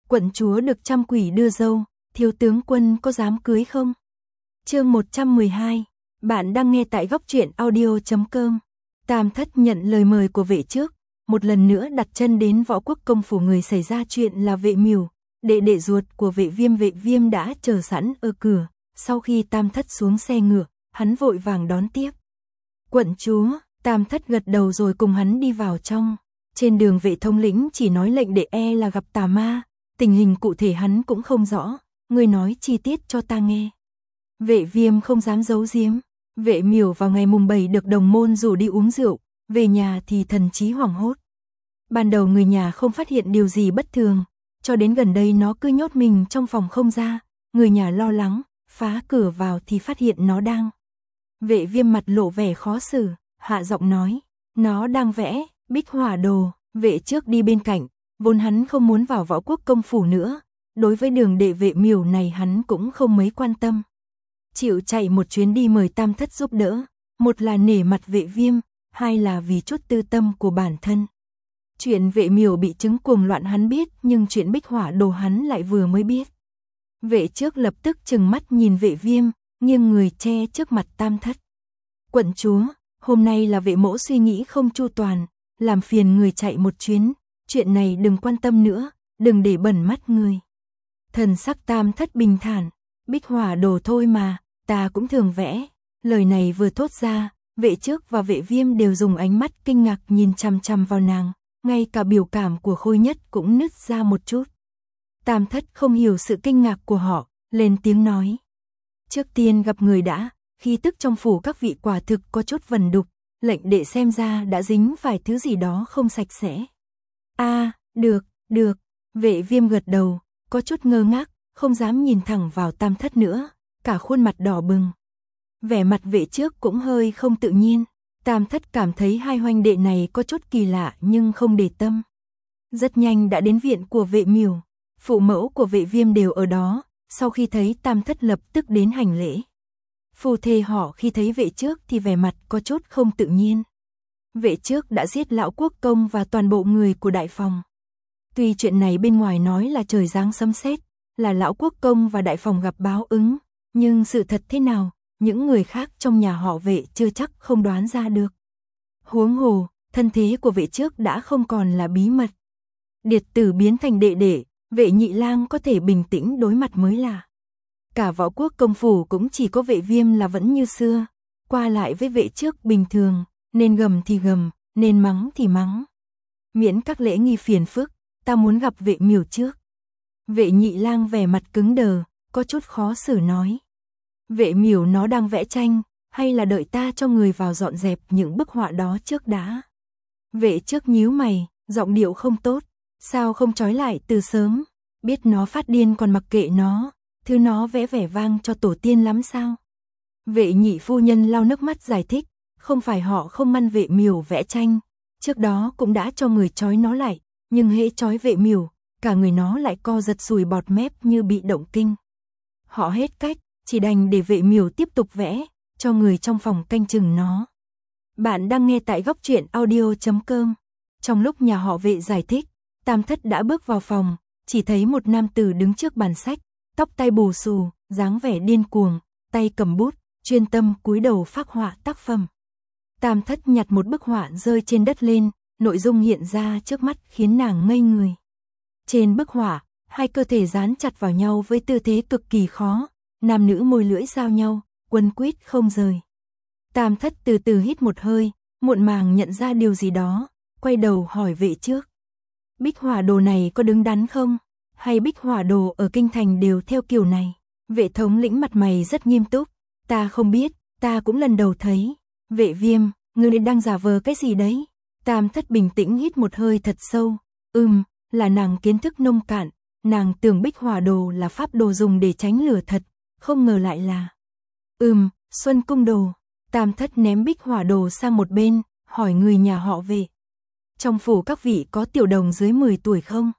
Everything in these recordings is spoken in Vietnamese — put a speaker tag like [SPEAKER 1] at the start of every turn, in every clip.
[SPEAKER 1] Quận chúa được trăm quỷ đưa dâu, thiếu tướng quân có dám cưới không? Chương 112, bạn đang nghe tại góc truyện audio.com. Tam Thất nhận lời mời của Vệ Trước, một lần nữa đặt chân đến Võ Quốc công phủ. Người xảy ra chuyện là Vệ Miểu, đệ ruột của Vệ Viêm đã chờ sẵn ở cửa. Sau khi Tam Thất xuống xe ngựa, hắn vội vàng đón tiếp. Quận chúa, Tam Thất gật đầu rồi cùng hắn đi vào trong. Trên đường Vệ thống lĩnh chỉ nói lệnh đệ là gặp tà ma, tình hình cụ thể hắn cũng không rõ, người nói chi tiết cho ta nghe. Vệ Viêm không dám giấu giếm. Vệ Miểu vào ngày mùng 7 được đồng môn rủ đi uống rượu, về nhà thì thần trí hoảng hốt. Ban đầu người nhà không phát hiện điều gì bất thường, cho đến gần đây nó cứ nhốt mình trong phòng không ra, người nhà lo lắng, phá cửa vào thì phát hiện nó đang. Vệ Viêm mặt lộ vẻ khó xử, hạ giọng nói, nó đang vẽ bích hỏa đồ. Vệ Trước đi bên cạnh, vốn hắn không muốn vào Võ Quốc công phủ nữa, đối với đường đệ Vệ Miểu này hắn cũng không mấy quan tâm. Chịu chạy một chuyến đi mời Tam Thất giúp đỡ, một là nể mặt Vệ Viêm, hai là vì chút tư tâm của bản thân. Chuyện Vệ Miểu bị chứng cuồng loạn hắn biết, nhưng chuyện bích hỏa đồ hắn lại vừa mới biết. Vệ Trước lập tức trừng mắt nhìn Vệ Viêm, nghiêng người che trước mặt Tam Thất. Quận chúa, hôm nay là Vệ mỗ suy nghĩ không chu toàn, làm phiền người chạy một chuyến, chuyện này đừng quan tâm nữa, đừng để bẩn mắt người. Thần sắc Tam Thất bình thản, bích hỏa đồ thôi mà, ta cũng thường vẽ. Lời này vừa thốt ra, Vệ Trước và Vệ Viêm đều dùng ánh mắt kinh ngạc nhìn chằm chằm vào nàng, ngay cả biểu cảm của Khôi Nhất cũng nứt ra một chút. Tam Thất không hiểu sự kinh ngạc của họ, lên tiếng nói. Trước tiên gặp người đã, khí tức trong phủ các vị quả thực có chút vần đục, lệnh đệ xem ra đã dính phải thứ gì đó không sạch sẽ. Được, Vệ Viêm gật đầu, có chút ngơ ngác, không dám nhìn thẳng vào Tam Thất nữa, cả khuôn mặt đỏ bừng. Vẻ mặt Vệ Trước cũng hơi không tự nhiên, Tam Thất cảm thấy hai huynh đệ này có chút kỳ lạ nhưng không để tâm. Rất nhanh đã đến viện của Vệ Miểu, phụ mẫu của Vệ Viêm đều ở đó, sau khi thấy Tam Thất lập tức đến hành lễ. Phu thê họ khi thấy Vệ Trước thì vẻ mặt có chút không tự nhiên. Vệ Trước đã giết lão quốc công và toàn bộ người của đại phòng. Tuy chuyện này bên ngoài nói là trời giáng sấm sét, là lão quốc công và đại phòng gặp báo ứng, nhưng sự thật thế nào, những người khác trong nhà họ Vệ chưa chắc không đoán ra được. Huống hồ, thân thế của Vệ Trước đã không còn là bí mật. Điệt tử biến thành đệ đệ, Vệ Nhị Lang có thể bình tĩnh đối mặt mới lạ. Cả Võ Quốc công phủ cũng chỉ có Vệ Viêm là vẫn như xưa, qua lại với Vệ Trước bình thường, nên gầm thì gầm, nên mắng thì mắng. Miễn các lễ nghi phiền phức, ta muốn gặp Vệ Miểu trước. Vệ Nhị Lang vẻ mặt cứng đờ, có chút khó xử nói. Vệ Miểu nó đang vẽ tranh, hay là đợi ta cho người vào dọn dẹp những bức họa đó trước đã? Vệ Trước nhíu mày, giọng điệu không tốt, sao không trói lại từ sớm, biết nó phát điên còn mặc kệ nó, thứ nó vẽ vẻ vang cho tổ tiên lắm sao? Vệ Nhị phu nhân lau nước mắt giải thích, không phải họ không ngăn Vệ Miểu vẽ tranh, trước đó cũng đã cho người trói nó lại, nhưng hễ trói Vệ Miểu, cả người nó lại co giật sùi bọt mép như bị động kinh. Họ hết cách, chỉ đành để Vệ Miểu tiếp tục vẽ, cho người trong phòng canh chừng nó. Bạn đang nghe tại góc truyện audio.com. Trong lúc nhà họ Vệ giải thích, Tam Thất đã bước vào phòng, chỉ thấy một nam tử đứng trước bàn sách, tóc tai bù xù, dáng vẻ điên cuồng, tay cầm bút, chuyên tâm cúi đầu phác họa tác phẩm. Tam Thất nhặt một bức họa rơi trên đất lên, nội dung hiện ra trước mắt khiến nàng ngây người. Trên bức họa, hai cơ thể dán chặt vào nhau với tư thế cực kỳ khó, nam nữ môi lưỡi giao nhau, quấn quýt không rời. Tam Thất từ từ hít một hơi, muộn màng nhận ra điều gì đó, quay đầu hỏi Vệ Trước. Bích hỏa đồ này có đứng đắn không? Hay bích hỏa đồ ở kinh thành đều theo kiểu này? Vệ thống lĩnh mặt mày rất nghiêm túc, ta không biết, ta cũng lần đầu thấy. Vệ Viêm, ngươi đang giả vờ cái gì đấy? Tam Thất bình tĩnh hít một hơi thật sâu, là nàng kiến thức nông cạn, nàng tưởng bích hỏa đồ là pháp đồ dùng để tránh lửa thật, không ngờ lại là Xuân cung đồ. Tam Thất ném bích hỏa đồ sang một bên, hỏi người nhà họ Vệ. Trong phủ các vị có tiểu đồng dưới 10 tuổi không?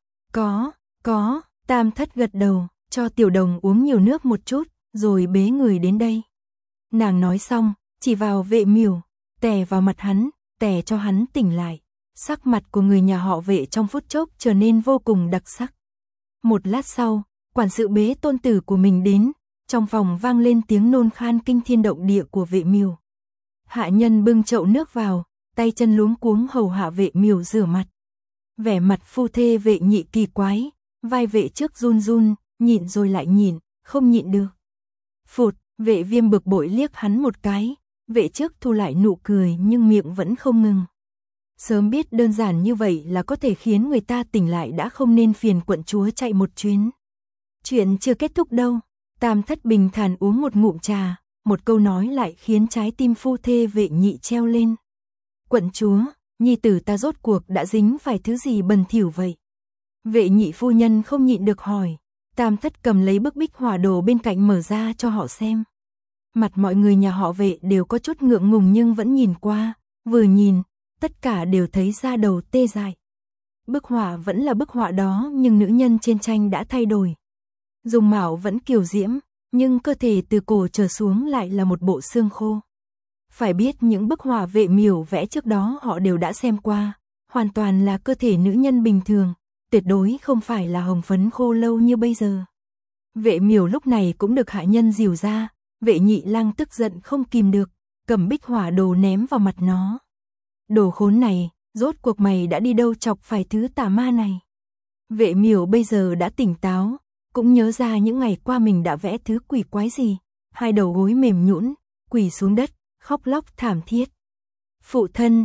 [SPEAKER 1] Có, Tam Thất gật đầu, cho tiểu đồng uống nhiều nước một chút, rồi bế người đến đây. Nàng nói xong, chỉ vào Vệ Miểu, tè vào mặt hắn, tè cho hắn tỉnh lại. Sắc mặt của người nhà họ Vệ trong phút chốc trở nên vô cùng đặc sắc. Một lát sau, quản sự bế tôn tử của mình đến, trong phòng vang lên tiếng nôn khan kinh thiên động địa của Vệ Miểu. Hạ nhân bưng chậu nước vào, tay chân luống cuống hầu hạ Vệ Miểu rửa mặt. Vẻ mặt phu thê Vệ Nhị kỳ quái, vai Vệ Trước run run, nhịn rồi lại nhịn, không nhịn được. Phụt, Vệ Viêm bực bội liếc hắn một cái, Vệ Trước thu lại nụ cười nhưng miệng vẫn không ngừng. Sớm biết đơn giản như vậy là có thể khiến người ta tỉnh lại đã không nên phiền quận chúa chạy một chuyến. Chuyện chưa kết thúc đâu. Tam Thất bình thản uống một ngụm trà, một câu nói lại khiến trái tim phu thê Vệ Nhị treo lên. Quận chúa, nhi tử ta rốt cuộc đã dính phải thứ gì bẩn thỉu vậy? Vệ Nhị phu nhân không nhịn được hỏi. Tam Thất cầm lấy bức bích họa đồ bên cạnh mở ra cho họ xem. Mặt mọi người nhà họ Vệ đều có chút ngượng ngùng nhưng vẫn nhìn qua, vừa nhìn, tất cả đều thấy da đầu tê dại. Bức họa vẫn là bức họa đó nhưng nữ nhân trên tranh đã thay đổi. Dung mạo vẫn kiều diễm, nhưng cơ thể từ cổ trở xuống lại là một bộ xương khô. Phải biết những bức họa Vệ Miểu vẽ trước đó họ đều đã xem qua, hoàn toàn là cơ thể nữ nhân bình thường, tuyệt đối không phải là hồng phấn khô lâu như bây giờ. Vệ Miểu lúc này cũng được hạ nhân dìu ra, Vệ Nhị Lang tức giận không kìm được, cầm bích họa đồ ném vào mặt nó. Đồ khốn này, rốt cuộc mày đã đi đâu chọc phải thứ tà ma này? Vệ Miểu bây giờ đã tỉnh táo, cũng nhớ ra những ngày qua mình đã vẽ thứ quỷ quái gì, hai đầu gối mềm nhũn, quỳ xuống đất, khóc lóc thảm thiết. Phụ thân,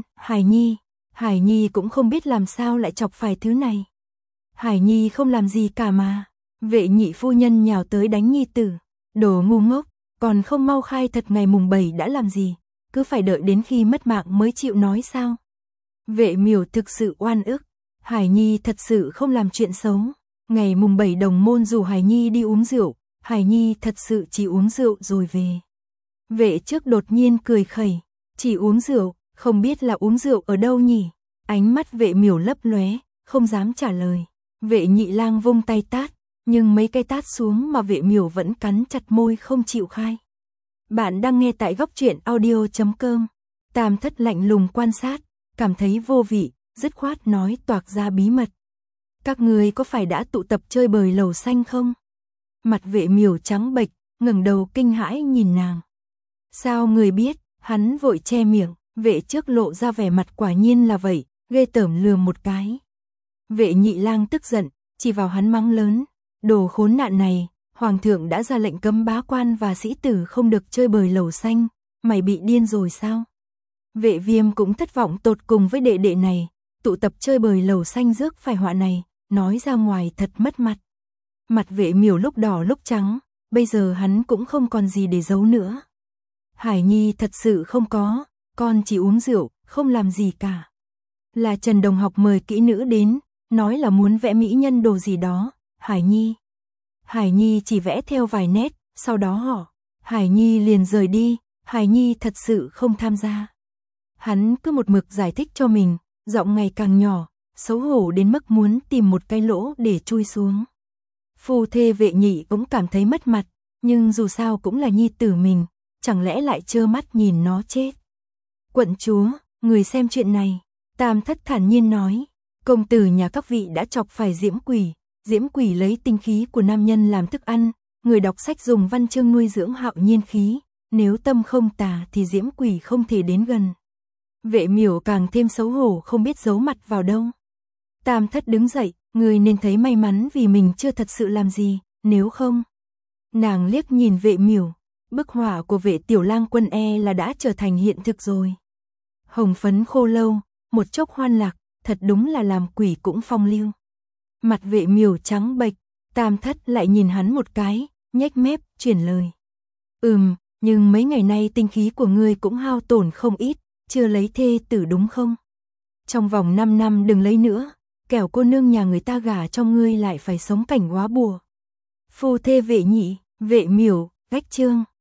[SPEAKER 1] Hải Nhi cũng không biết làm sao lại chọc phải thứ này. Hải Nhi không làm gì cả mà. Vệ Nhị phu nhân nhào tới đánh nhi tử. Đồ ngu ngốc, còn không mau khai thật ngày mùng 7 đã làm gì, cứ phải đợi đến khi mất mạng mới chịu nói sao? Vệ Miểu thực sự oan ức, Hải Nhi thật sự không làm chuyện xấu. Ngày mùng 7 đồng môn rủ Hải Nhi đi uống rượu, Hải Nhi thật sự chỉ uống rượu rồi về. Vệ Trước đột nhiên cười khẩy, chỉ uống rượu, không biết là uống rượu ở đâu nhỉ? Ánh mắt Vệ Miểu lấp lóe, không dám trả lời. Vệ Nhị Lang vung tay tát, nhưng mấy cái tát xuống mà Vệ Miểu vẫn cắn chặt môi không chịu khai. Bạn đang nghe tại góc truyện audio.com. Tam Thất lạnh lùng quan sát, cảm thấy vô vị, dứt khoát nói toạc ra bí mật. Các người có phải đã tụ tập chơi bời lầu xanh không? Mặt Vệ Miểu trắng bệch, ngẩng đầu kinh hãi nhìn nàng. Sao người biết? Hắn vội che miệng, Vệ Trước lộ ra vẻ mặt quả nhiên là vậy, ghê tởm lườm một cái. Vệ Nhị Lang tức giận, chỉ vào hắn mắng lớn. Đồ khốn nạn này, Hoàng thượng đã ra lệnh cấm bá quan và sĩ tử không được chơi bời lầu xanh, mày bị điên rồi sao? Vệ Viêm cũng thất vọng tột cùng với đệ đệ này, tụ tập chơi bời lầu xanh rước phải họa này, nói ra ngoài thật mất mặt. Mặt Vệ Miểu lúc đỏ lúc trắng, bây giờ hắn cũng không còn gì để giấu nữa. Hải Nhi thật sự không có, con chỉ uống rượu, không làm gì cả. Là Trần đồng học mời kỹ nữ đến, nói là muốn vẽ mỹ nhân đồ gì đó, Hải Nhi chỉ vẽ theo vài nét, sau đó Hải Nhi liền rời đi, Hải Nhi thật sự không tham gia. Hắn cứ một mực giải thích cho mình, giọng ngày càng nhỏ, xấu hổ đến mức muốn tìm một cái lỗ để chui xuống. Phu thê Vệ Nhị cũng cảm thấy mất mặt, nhưng dù sao cũng là nhi tử mình, chẳng lẽ lại trơ mắt nhìn nó chết. Quận chúa, người xem chuyện này, Tam Thất thản nhiên nói, công tử nhà các vị đã chọc phải Diễm Quỷ lấy tinh khí của nam nhân làm thức ăn, người đọc sách dùng văn chương nuôi dưỡng hạo nhiên khí, nếu tâm không tà thì Diễm Quỷ không thể đến gần. Vệ Miểu càng thêm xấu hổ không biết giấu mặt vào đâu. Tam Thất đứng dậy, người nên thấy may mắn vì mình chưa thật sự làm gì, nếu không. Nàng liếc nhìn Vệ Miểu, bức họa của Vệ Tiểu Lang Quân là đã trở thành hiện thực rồi. Hồng phấn khô lâu, một chốc hoan lạc, thật đúng là làm quỷ cũng phong lưu. Mặt Vệ Miểu trắng bệch, Tam Thất lại nhìn hắn một cái, nhếch mép, chuyển lời. Nhưng mấy ngày nay tinh khí của ngươi cũng hao tổn không ít, chưa lấy thê tử đúng không? Trong vòng 5 năm đừng lấy nữa, kẻo cô nương nhà người ta gả cho ngươi lại phải sống cảnh góa bùa. Phu thê Vệ Nhị, Vệ Miểu, gách chương.